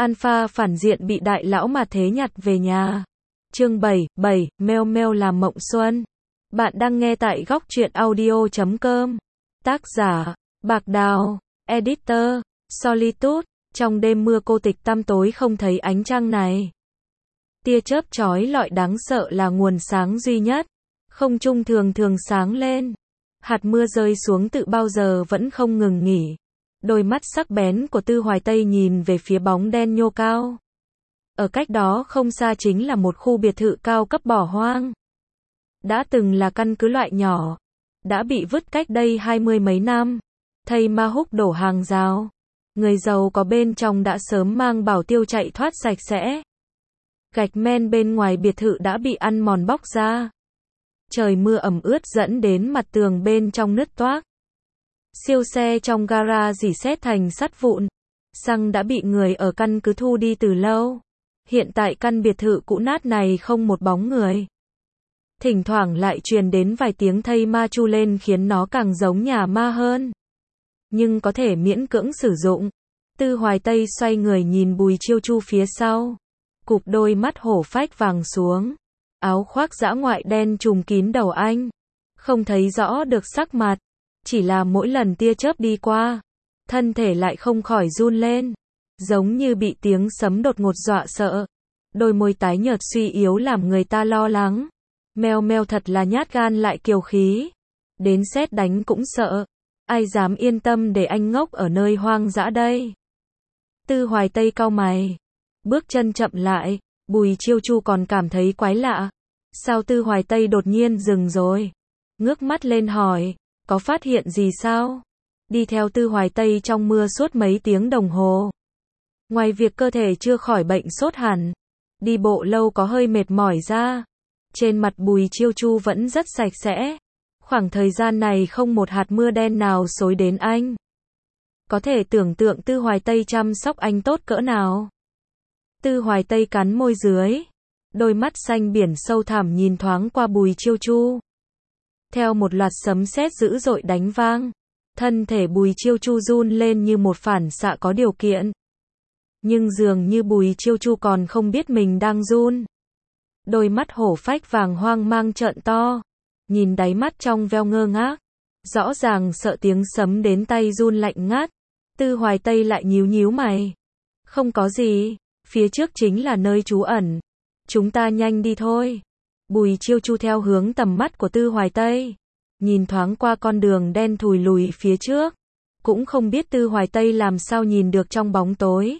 Alpha phản diện bị đại lão mà thế nhặt về nhà. Chương 7, Meo Meo làm mộng xuân. Bạn đang nghe tại góc truyện audio.com. Tác giả, Bạc Đào, Editor, Solitude. Trong đêm mưa cô tịch tăm tối không thấy ánh trăng này. Tia chớp chói lọi đáng sợ là nguồn sáng duy nhất. Không trung thường thường sáng lên. Hạt mưa rơi xuống tự bao giờ vẫn không ngừng nghỉ. Đôi mắt sắc bén của Tư Hoài Tây nhìn về phía bóng đen nhô cao. Ở cách đó không xa chính là một khu biệt thự cao cấp bỏ hoang. Đã từng là căn cứ loại nhỏ. Đã bị vứt cách đây 20 mấy năm. Thầy ma húc đổ hàng rào. Người giàu có bên trong đã sớm mang bảo tiêu chạy thoát sạch sẽ. Gạch men bên ngoài biệt thự đã bị ăn mòn bóc ra. Trời mưa ẩm ướt dẫn đến mặt tường bên trong nứt toác. Siêu xe trong gara rỉ sét thành sắt vụn. Xăng đã bị người ở căn cứ thu đi từ lâu. Hiện tại căn biệt thự cũ nát này không một bóng người. Thỉnh thoảng lại truyền đến vài tiếng thây ma chu lên khiến nó càng giống nhà ma hơn. Nhưng có thể miễn cưỡng sử dụng. Tư Hoài Tây xoay người nhìn Bùi Chiêu Chu phía sau. Cụp đôi mắt hổ phách vàng xuống. Áo khoác dã ngoại đen trùm kín đầu anh. Không thấy rõ được sắc mặt. Chỉ là mỗi lần tia chớp đi qua. Thân thể lại không khỏi run lên. Giống như bị tiếng sấm đột ngột dọa sợ. Đôi môi tái nhợt suy yếu làm người ta lo lắng. Meo Meo thật là nhát gan lại kiêu khí. Đến sét đánh cũng sợ. Ai dám yên tâm để anh ngốc ở nơi hoang dã đây. Tư Hoài Tây cau mày. Bước chân chậm lại. Bùi Chiêu Chu còn cảm thấy quái lạ. Sao Tư Hoài Tây đột nhiên dừng rồi? Ngước mắt lên hỏi. Có phát hiện gì sao? Đi theo Tư Hoài Tây trong mưa suốt mấy tiếng đồng hồ. Ngoài việc cơ thể chưa khỏi bệnh sốt hẳn. Đi bộ lâu có hơi mệt mỏi ra. Trên mặt Bùi Chiêu Chu vẫn rất sạch sẽ. Khoảng thời gian này không một hạt mưa đen nào xối đến anh. Có thể tưởng tượng Tư Hoài Tây chăm sóc anh tốt cỡ nào. Tư Hoài Tây cắn môi dưới. Đôi mắt xanh biển sâu thẳm nhìn thoáng qua Bùi Chiêu Chu. Theo một loạt sấm sét dữ dội đánh vang. Thân thể Bùi Chiêu Chu run lên như một phản xạ có điều kiện. Nhưng dường như Bùi Chiêu Chu còn không biết mình đang run. Đôi mắt hổ phách vàng hoang mang trợn to. Nhìn đáy mắt trong veo ngơ ngác. Rõ ràng sợ tiếng sấm đến tay run lạnh ngắt. Tư Hoài Tây lại nhíu nhíu mày. Không có gì. Phía trước chính là nơi trú ẩn. Chúng ta nhanh đi thôi. Bùi Chiêu Chu theo hướng tầm mắt của Tư Hoài Tây. Nhìn thoáng qua con đường đen thùi lùi phía trước. Cũng không biết Tư Hoài Tây làm sao nhìn được trong bóng tối.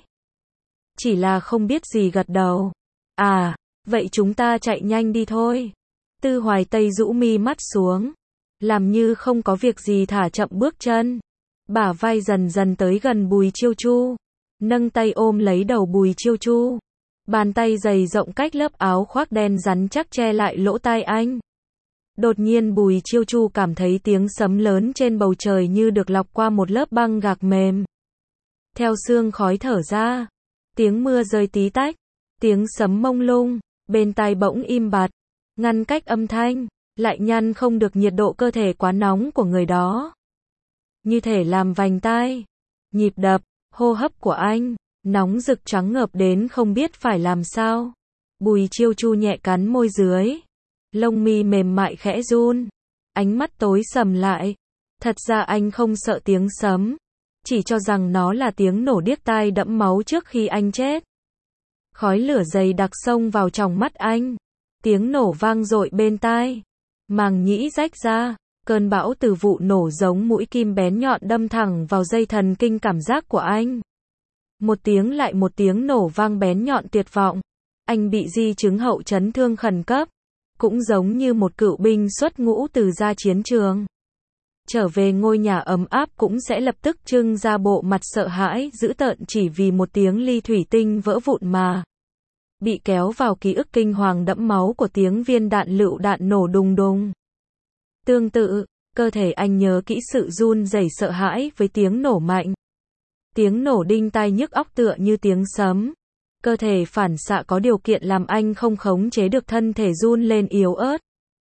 Chỉ là không biết gì gật đầu. À, vậy chúng ta chạy nhanh đi thôi. Tư Hoài Tây rũ mi mắt xuống. Làm như không có việc gì thả chậm bước chân. Bả vai dần dần tới gần Bùi Chiêu Chu. Nâng tay ôm lấy đầu Bùi Chiêu Chu. Bàn tay dày rộng cách lớp áo khoác đen rắn chắc che lại lỗ tai anh. Đột nhiên Bùi Chiêu Chu cảm thấy tiếng sấm lớn trên bầu trời như được lọc qua một lớp băng gạc mềm. Theo sương khói thở ra. Tiếng mưa rơi tí tách. Tiếng sấm mông lung. Bên tai bỗng im bặt. Ngăn cách âm thanh. Lại ngăn không được nhiệt độ cơ thể quá nóng của người đó. Như thể làm vành tai. Nhịp đập. Hô hấp của anh. Nóng rực trắng ngợp đến không biết phải làm sao. Bùi Chiêu Chu nhẹ cắn môi dưới. Lông mi mềm mại khẽ run. Ánh mắt tối sầm lại. Thật ra anh không sợ tiếng sấm. Chỉ cho rằng nó là tiếng nổ điếc tai đẫm máu trước khi anh chết. Khói lửa dày đặc xông vào trong mắt anh. Tiếng nổ vang dội bên tai. Màng nhĩ rách ra. Cơn bão từ vụ nổ giống mũi kim bén nhọn đâm thẳng vào dây thần kinh cảm giác của anh. Một tiếng lại một tiếng nổ vang bén nhọn tuyệt vọng. Anh bị di chứng hậu chấn thương khẩn cấp. Cũng giống như một cựu binh xuất ngũ từ ra chiến trường. Trở về ngôi nhà ấm áp cũng sẽ lập tức trưng ra bộ mặt sợ hãi dữ tợn chỉ vì một tiếng ly thủy tinh vỡ vụn mà. Bị kéo vào ký ức kinh hoàng đẫm máu của tiếng viên đạn lựu đạn nổ đùng đùng. Tương tự, cơ thể anh nhớ kỹ sự run rẩy sợ hãi với tiếng nổ mạnh. Tiếng nổ đinh tai nhức óc tựa như tiếng sấm. Cơ thể phản xạ có điều kiện làm anh không khống chế được thân thể run lên yếu ớt.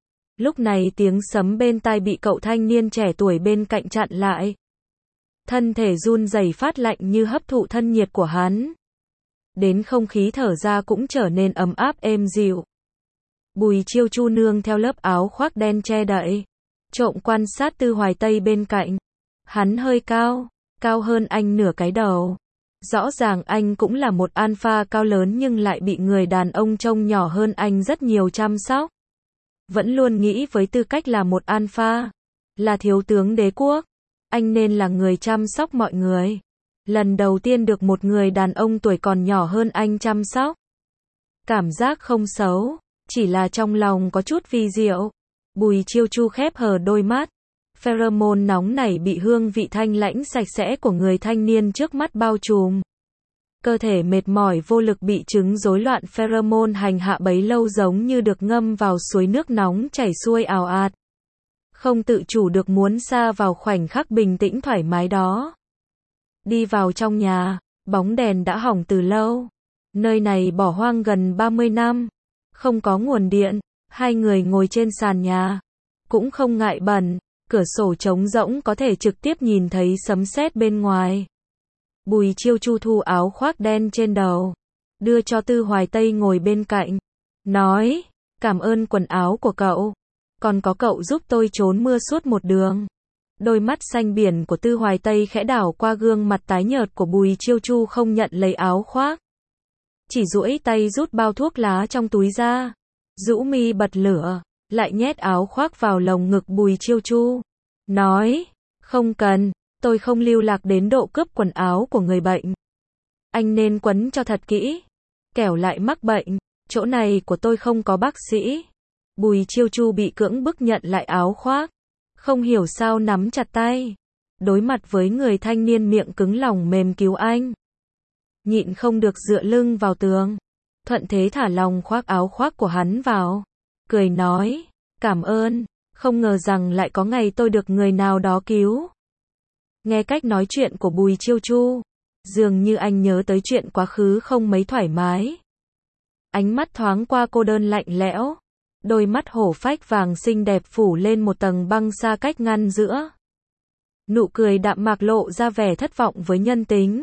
Lúc này tiếng sấm bên tai bị cậu thanh niên trẻ tuổi bên cạnh chặn lại. Thân thể run rẩy phát lạnh như hấp thụ thân nhiệt của hắn. đến không khí thở ra cũng trở nên ấm áp êm dịu. Bùi Chiêu Chu nương theo lớp áo khoác đen che đậy, trộm quan sát Tư Hoài Tây bên cạnh. Hắn hơi cao, cao hơn anh nửa cái đầu. Rõ ràng anh cũng là một alpha cao lớn nhưng lại bị người đàn ông trông nhỏ hơn anh rất nhiều chăm sóc. Vẫn luôn nghĩ với tư cách là một alpha, là thiếu tướng đế quốc, anh nên là người chăm sóc mọi người. Lần đầu tiên được một người đàn ông tuổi còn nhỏ hơn anh chăm sóc. Cảm giác không xấu, chỉ là trong lòng có chút vi diệu. Bùi Chiêu Chu khép hờ đôi mắt. Pheromone nóng nảy bị hương vị thanh lãnh sạch sẽ của người thanh niên trước mắt bao trùm. Cơ thể mệt mỏi vô lực bị chứng rối loạn pheromone hành hạ bấy lâu giống như được ngâm vào suối nước nóng chảy xuôi ào ạt. Không tự chủ được muốn sa vào khoảnh khắc bình tĩnh thoải mái đó. Đi vào trong nhà, bóng đèn đã hỏng từ lâu. Nơi này bỏ hoang gần 30 năm. Không có nguồn điện, hai người ngồi trên sàn nhà. Cũng không ngại bẩn, cửa sổ trống rỗng có thể trực tiếp nhìn thấy sấm sét bên ngoài. Bùi Chiêu Chu thu áo khoác đen trên đầu, đưa cho Tư Hoài Tây ngồi bên cạnh. Nói, cảm ơn quần áo của cậu. Còn có cậu giúp tôi trốn mưa suốt một đường. Đôi mắt xanh biển của Tư Hoài Tây khẽ đảo qua gương mặt tái nhợt của Bùi Chiêu Chu không nhận lấy áo khoác. Chỉ duỗi tay rút bao thuốc lá trong túi ra. Rũ mi bật lửa, lại nhét áo khoác vào lồng ngực Bùi Chiêu Chu. Nói, không cần, tôi không lưu lạc đến độ cướp quần áo của người bệnh. Anh nên quấn cho thật kỹ, kẻo lại mắc bệnh, chỗ này của tôi không có bác sĩ. Bùi Chiêu Chu bị cưỡng bức nhận lại áo khoác, không hiểu sao nắm chặt tay. Đối mặt với người thanh niên miệng cứng lòng mềm cứu anh. Nhịn không được dựa lưng vào tường, thuận thế thả lòng khoác áo khoác của hắn vào. Cười nói, cảm ơn, không ngờ rằng lại có ngày tôi được người nào đó cứu. Nghe cách nói chuyện của Bùi Chiêu Chu, dường như anh nhớ tới chuyện quá khứ không mấy thoải mái. Ánh mắt thoáng qua cô đơn lạnh lẽo, đôi mắt hổ phách vàng xinh đẹp phủ lên một tầng băng xa cách ngăn giữa. Nụ cười đạm mạc lộ ra vẻ thất vọng với nhân tính.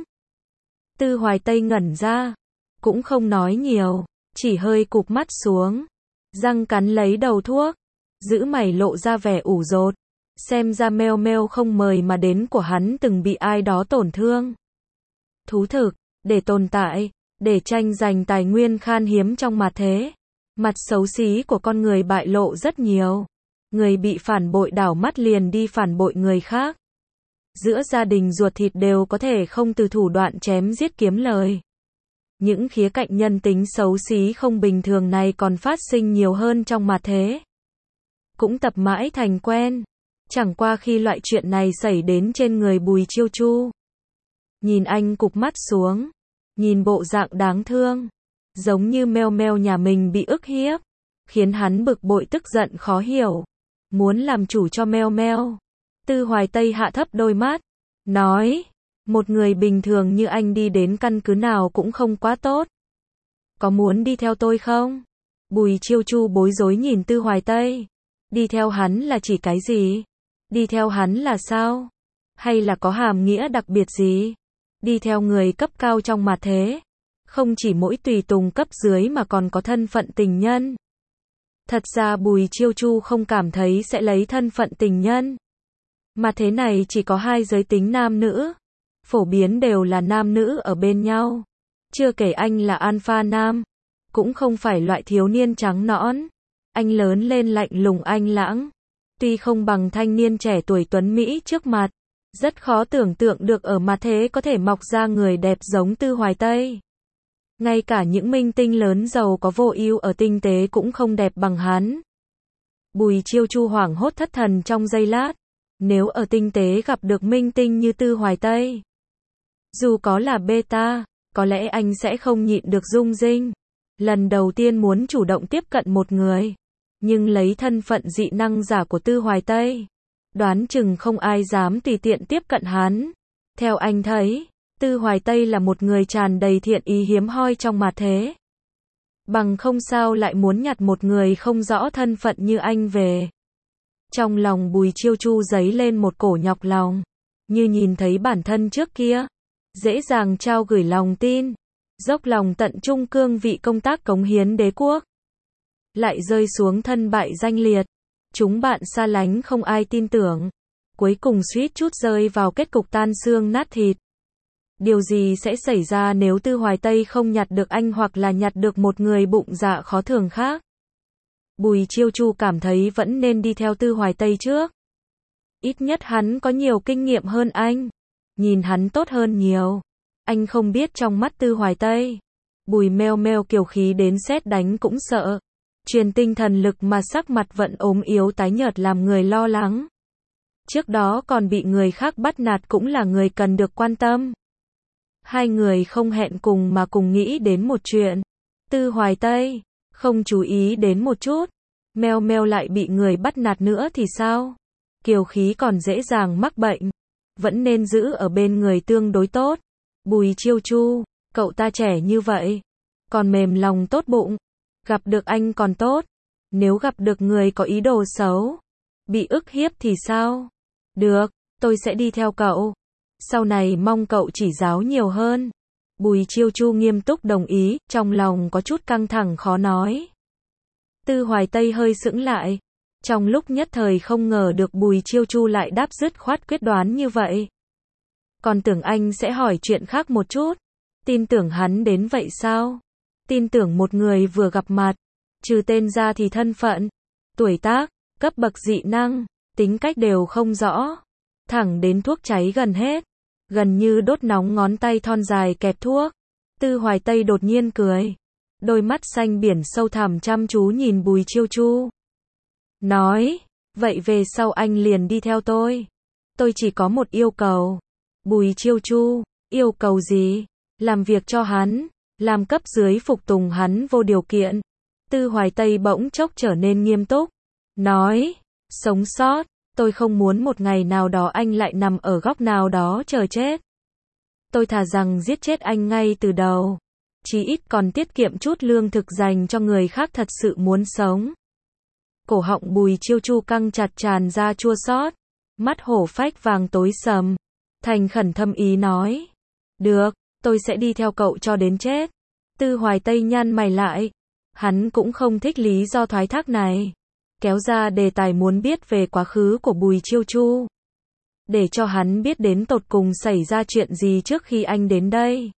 Tư Hoài Tây ngẩn ra, cũng không nói nhiều, chỉ hơi cụp mắt xuống, răng cắn lấy đầu thuốc, giữ mày lộ ra vẻ ủ rột. Xem ra meo meo không mời mà đến của hắn từng bị ai đó tổn thương. Thú thực, để tồn tại, để tranh giành tài nguyên khan hiếm trong mặt thế. Mặt xấu xí của con người bại lộ rất nhiều. Người bị phản bội đảo mắt liền đi phản bội người khác. Giữa gia đình ruột thịt đều có thể không từ thủ đoạn chém giết kiếm lời. Những khía cạnh nhân tính xấu xí không bình thường này còn phát sinh nhiều hơn trong mặt thế. Cũng tập mãi thành quen. Chẳng qua khi loại chuyện này xảy đến trên người Bùi Chiêu Chu. Nhìn anh cụp mắt xuống, nhìn bộ dạng đáng thương, giống như meo meo nhà mình bị ức hiếp, khiến hắn bực bội tức giận khó hiểu, muốn làm chủ cho meo meo. Tư Hoài Tây hạ thấp đôi mắt, nói, một người bình thường như anh đi đến căn cứ nào cũng không quá tốt. Có muốn đi theo tôi không? Bùi Chiêu Chu bối rối nhìn Tư Hoài Tây. Đi theo hắn là chỉ cái gì? Đi theo hắn là sao? Hay là có hàm nghĩa đặc biệt gì? Đi theo người cấp cao trong mặt thế. Không chỉ mỗi tùy tùng cấp dưới mà còn có thân phận tình nhân. Thật ra Bùi Chiêu Chu không cảm thấy sẽ lấy thân phận tình nhân. Mà thế này chỉ có hai giới tính nam nữ. Phổ biến đều là nam nữ ở bên nhau. Chưa kể anh là alpha nam. Cũng không phải loại thiếu niên trắng nõn. Anh lớn lên lạnh lùng anh lãng. Tuy không bằng thanh niên trẻ tuổi tuấn Mỹ trước mặt. Rất khó tưởng tượng được ở mặt thế có thể mọc ra người đẹp giống Tư Hoài Tây. Ngay cả những minh tinh lớn giàu có vô ưu ở tinh tế cũng không đẹp bằng hắn. Bùi Chiêu Chu hoảng hốt thất thần trong giây lát. Nếu ở tinh tế gặp được minh tinh như Tư Hoài Tây, dù có là beta, có lẽ anh sẽ không nhịn được rung rinh. Lần đầu tiên muốn chủ động tiếp cận một người, nhưng lấy thân phận dị năng giả của Tư Hoài Tây, đoán chừng không ai dám tùy tiện tiếp cận hắn. Theo anh thấy, Tư Hoài Tây là một người tràn đầy thiện ý hiếm hoi trong mặt thế. Bằng không sao lại muốn nhặt một người không rõ thân phận như anh về. Trong lòng Bùi Chiêu Chu dấy lên một cổ nhọc lòng, như nhìn thấy bản thân trước kia, dễ dàng trao gửi lòng tin, dốc lòng tận trung cương vị công tác cống hiến đế quốc. Lại rơi xuống thân bại danh liệt. Chúng bạn xa lánh không ai tin tưởng. Cuối cùng suýt chút rơi vào kết cục tan xương nát thịt. Điều gì sẽ xảy ra nếu Tư Hoài Tây không nhặt được anh hoặc là nhặt được một người bụng dạ khó thường khác? Bùi Chiêu Chu cảm thấy vẫn nên đi theo Tư Hoài Tây trước. Ít nhất hắn có nhiều kinh nghiệm hơn anh. Nhìn hắn tốt hơn nhiều. Anh không biết trong mắt Tư Hoài Tây. Bùi meo meo kiều khí đến sét đánh cũng sợ. Truyền tinh thần lực mà sắc mặt vẫn ốm yếu tái nhợt làm người lo lắng. Trước đó còn bị người khác bắt nạt cũng là người cần được quan tâm. Hai người không hẹn cùng mà cùng nghĩ đến một chuyện. Tư Hoài Tây, không chú ý đến một chút. Meo meo lại bị người bắt nạt nữa thì sao? Kiều khí còn dễ dàng mắc bệnh. Vẫn nên giữ ở bên người tương đối tốt. Bùi Chiêu Chu, cậu ta trẻ như vậy. Còn mềm lòng tốt bụng. Gặp được anh còn tốt. Nếu gặp được người có ý đồ xấu, bị ức hiếp thì sao? Được, tôi sẽ đi theo cậu. Sau này mong cậu chỉ giáo nhiều hơn. Bùi Chiêu Chu nghiêm túc đồng ý, trong lòng có chút căng thẳng khó nói. Tư Hoài Tây hơi sững lại. Trong lúc nhất thời không ngờ được Bùi Chiêu Chu lại đáp dứt khoát quyết đoán như vậy. Còn tưởng anh sẽ hỏi chuyện khác một chút. Tin tưởng hắn đến vậy sao? Tin tưởng một người vừa gặp mặt, trừ tên ra thì thân phận, tuổi tác, cấp bậc dị năng, tính cách đều không rõ. Thẳng đến thuốc cháy gần hết, gần như đốt nóng ngón tay thon dài kẹp thuốc. Tư Hoài Tây đột nhiên cười. Đôi mắt xanh biển sâu thẳm chăm chú nhìn Bùi Chiêu Chu. Nói, vậy về sau anh liền đi theo tôi. Tôi chỉ có một yêu cầu. Bùi Chiêu Chu, yêu cầu gì? Làm việc cho hắn, làm cấp dưới phục tùng hắn vô điều kiện. Tư Hoài Tây bỗng chốc trở nên nghiêm túc. Nói, sống sót, tôi không muốn một ngày nào đó anh lại nằm ở góc nào đó chờ chết. Tôi thà rằng giết chết anh ngay từ đầu. Chí ít còn tiết kiệm chút lương thực dành cho người khác thật sự muốn sống. Cổ họng Bùi Chiêu Chu căng chặt tràn ra chua xót. Mắt hổ phách vàng tối sầm. Thành khẩn thâm ý nói. Được, tôi sẽ đi theo cậu cho đến chết. Tư Hoài Tây nhăn mày lại. Hắn cũng không thích lý do thoái thác này. Kéo ra đề tài muốn biết về quá khứ của Bùi Chiêu Chu. Để cho hắn biết đến tột cùng xảy ra chuyện gì trước khi anh đến đây.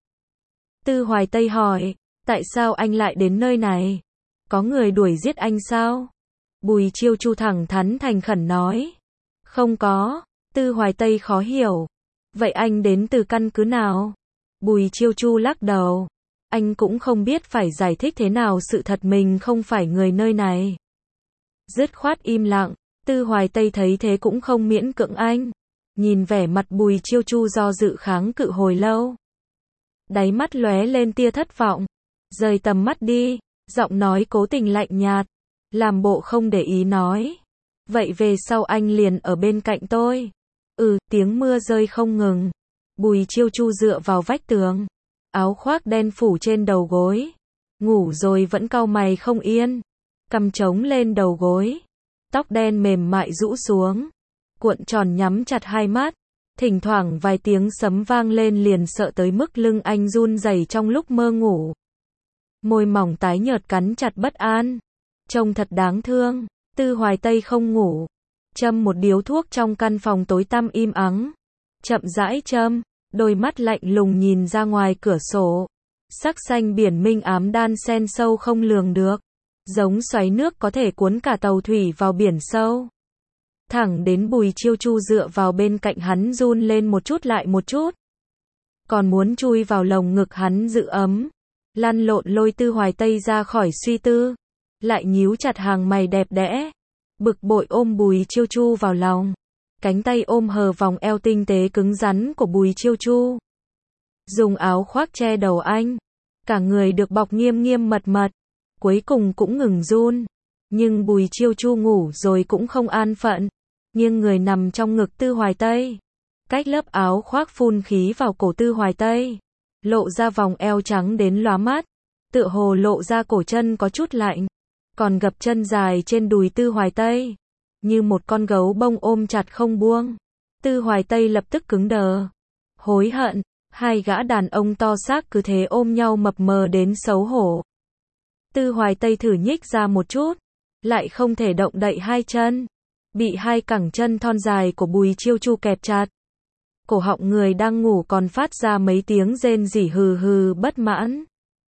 Tư Hoài Tây hỏi, tại sao anh lại đến nơi này? Có người đuổi giết anh sao? Bùi Chiêu Chu thẳng thắn thành khẩn nói. Không có. Tư Hoài Tây khó hiểu. Vậy anh đến từ căn cứ nào? Bùi Chiêu Chu lắc đầu. Anh cũng không biết phải giải thích thế nào sự thật mình không phải người nơi này. Dứt khoát im lặng. Tư Hoài Tây thấy thế cũng không miễn cưỡng anh. Nhìn vẻ mặt Bùi Chiêu Chu do dự kháng cự hồi lâu. Đáy mắt lóe lên tia thất vọng. Rời tầm mắt đi. Giọng nói cố tình lạnh nhạt. Làm bộ không để ý nói. Vậy về sau anh liền ở bên cạnh tôi. Tiếng mưa rơi không ngừng. Bùi Chiêu Chu dựa vào vách tường. Áo khoác đen phủ trên đầu gối. Ngủ rồi vẫn cau mày không yên. Cằm trống lên đầu gối. Tóc đen mềm mại rũ xuống. Cuộn tròn nhắm chặt hai mắt. Thỉnh thoảng vài tiếng sấm vang lên liền sợ tới mức lưng anh run rẩy trong lúc mơ ngủ. Môi mỏng tái nhợt cắn chặt bất an. Trông thật đáng thương. Tư Hoài Tây không ngủ. Châm một điếu thuốc trong căn phòng tối tăm im ắng. Chậm rãi châm. Đôi mắt lạnh lùng nhìn ra ngoài cửa sổ. Sắc xanh biển minh ám đan xen sâu không lường được. Giống xoáy nước có thể cuốn cả tàu thủy vào biển sâu. Thẳng đến Bùi Chiêu Chu dựa vào bên cạnh hắn run lên một chút lại một chút. Còn muốn chui vào lồng ngực hắn giữ ấm. Lăn lộn lôi Tư Hoài Tây ra khỏi suy tư. Lại nhíu chặt hàng mày đẹp đẽ. Bực bội ôm Bùi Chiêu Chu vào lòng. Cánh tay ôm hờ vòng eo tinh tế cứng rắn của Bùi Chiêu Chu. Dùng áo khoác che đầu anh. Cả người được bọc nghiêm nghiêm mật mật. Cuối cùng cũng ngừng run. Nhưng Bùi Chiêu Chu ngủ rồi cũng không an phận. Nhưng người nằm trong ngực Tư Hoài Tây. Cách lớp áo khoác phun khí vào cổ Tư Hoài Tây. Lộ ra vòng eo trắng đến lóa mắt. Tựa hồ lộ ra cổ chân có chút lạnh. Còn gập chân dài trên đùi Tư Hoài Tây. Như một con gấu bông ôm chặt không buông. Tư Hoài Tây lập tức cứng đờ. Hối hận. Hai gã đàn ông to xác cứ thế ôm nhau mập mờ đến xấu hổ. Tư Hoài Tây thử nhích ra một chút, lại không thể động đậy hai chân, bị hai cẳng chân thon dài của Bùi Chiêu Chu kẹp chặt. Cổ họng người đang ngủ còn phát ra mấy tiếng rên rỉ hừ hừ bất mãn.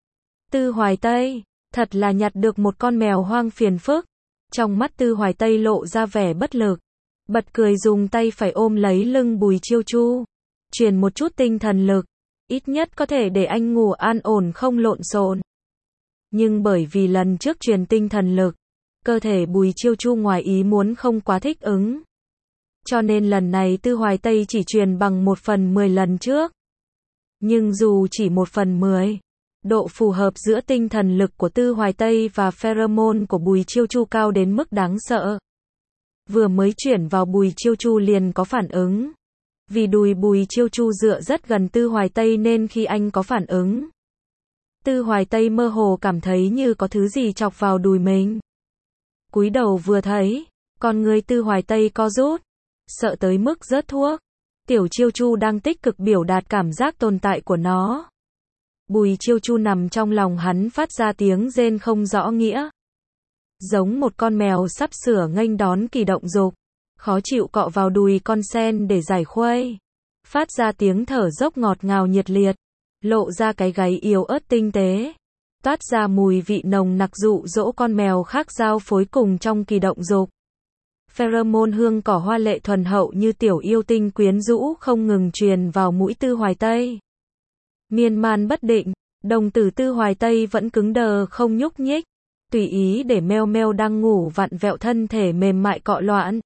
Tư Hoài Tây, thật là nhặt được một con mèo hoang phiền phức. Trong mắt Tư Hoài Tây lộ ra vẻ bất lực, bật cười dùng tay phải ôm lấy lưng Bùi Chiêu Chu, truyền một chút tinh thần lực, ít nhất có thể để anh ngủ an ổn không lộn xộn. Nhưng bởi vì lần trước truyền tinh thần lực, cơ thể Bùi Chiêu Chu ngoài ý muốn không quá thích ứng. Cho nên lần này Tư Hoài Tây chỉ truyền bằng 1/10 lần trước. Nhưng dù chỉ 1/10, độ phù hợp giữa tinh thần lực của Tư Hoài Tây và pheromone của Bùi Chiêu Chu cao đến mức đáng sợ. Vừa mới chuyển vào Bùi Chiêu Chu liền có phản ứng. Vì đùi Bùi Chiêu Chu dựa rất gần Tư Hoài Tây nên khi anh có phản ứng, Tư Hoài Tây mơ hồ cảm thấy như có thứ gì chọc vào đùi mình. Cúi đầu vừa thấy, con người Tư Hoài Tây co rút, sợ tới mức rớt thuốc. Tiểu Chiêu Chu đang tích cực biểu đạt cảm giác tồn tại của nó. Bùi Chiêu Chu nằm trong lòng hắn phát ra tiếng rên không rõ nghĩa. Giống một con mèo sắp sửa nghênh đón kỳ động dục, khó chịu cọ vào đùi con sen để giải khuây. Phát ra tiếng thở dốc ngọt ngào nhiệt liệt, lộ ra cái gáy yếu ớt tinh tế. Toát ra mùi vị nồng nặc dụ dỗ con mèo khác giao phối cùng trong kỳ động dục. Pheromone hương cỏ hoa lệ thuần hậu như tiểu yêu tinh quyến rũ không ngừng truyền vào mũi Tư Hoài Tây. Miên man bất định, đồng tử Tư Hoài Tây vẫn cứng đờ không nhúc nhích, tùy ý để meo meo đang ngủ vặn vẹo thân thể mềm mại cọ loạn.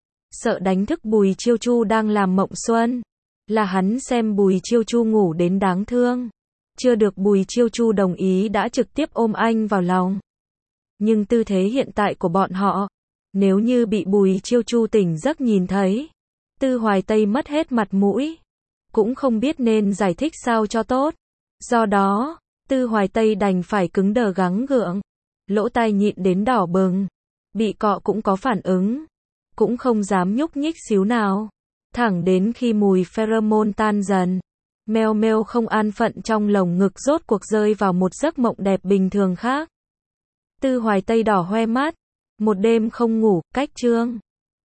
Sợ đánh thức Bùi Chiêu Chu đang làm mộng xuân, là hắn xem Bùi Chiêu Chu ngủ đến đáng thương. Chưa được Bùi Chiêu Chu đồng ý đã trực tiếp ôm anh vào lòng. Nhưng tư thế hiện tại của bọn họ, nếu như bị Bùi Chiêu Chu tỉnh giấc nhìn thấy, Tư Hoài Tây mất hết mặt mũi, cũng không biết nên giải thích sao cho tốt. Do đó, Tư Hoài Tây đành phải cứng đờ gắng gượng, lỗ tai nhịn đến đỏ bừng, bị cọ cũng có phản ứng, cũng không dám nhúc nhích xíu nào, thẳng đến khi mùi pheromone tan dần. Meo meo không an phận trong lồng ngực rốt cuộc rơi vào một giấc mộng đẹp bình thường khác. Tư Hoài Tây đỏ hoe mắt, một đêm không ngủ, cách chương.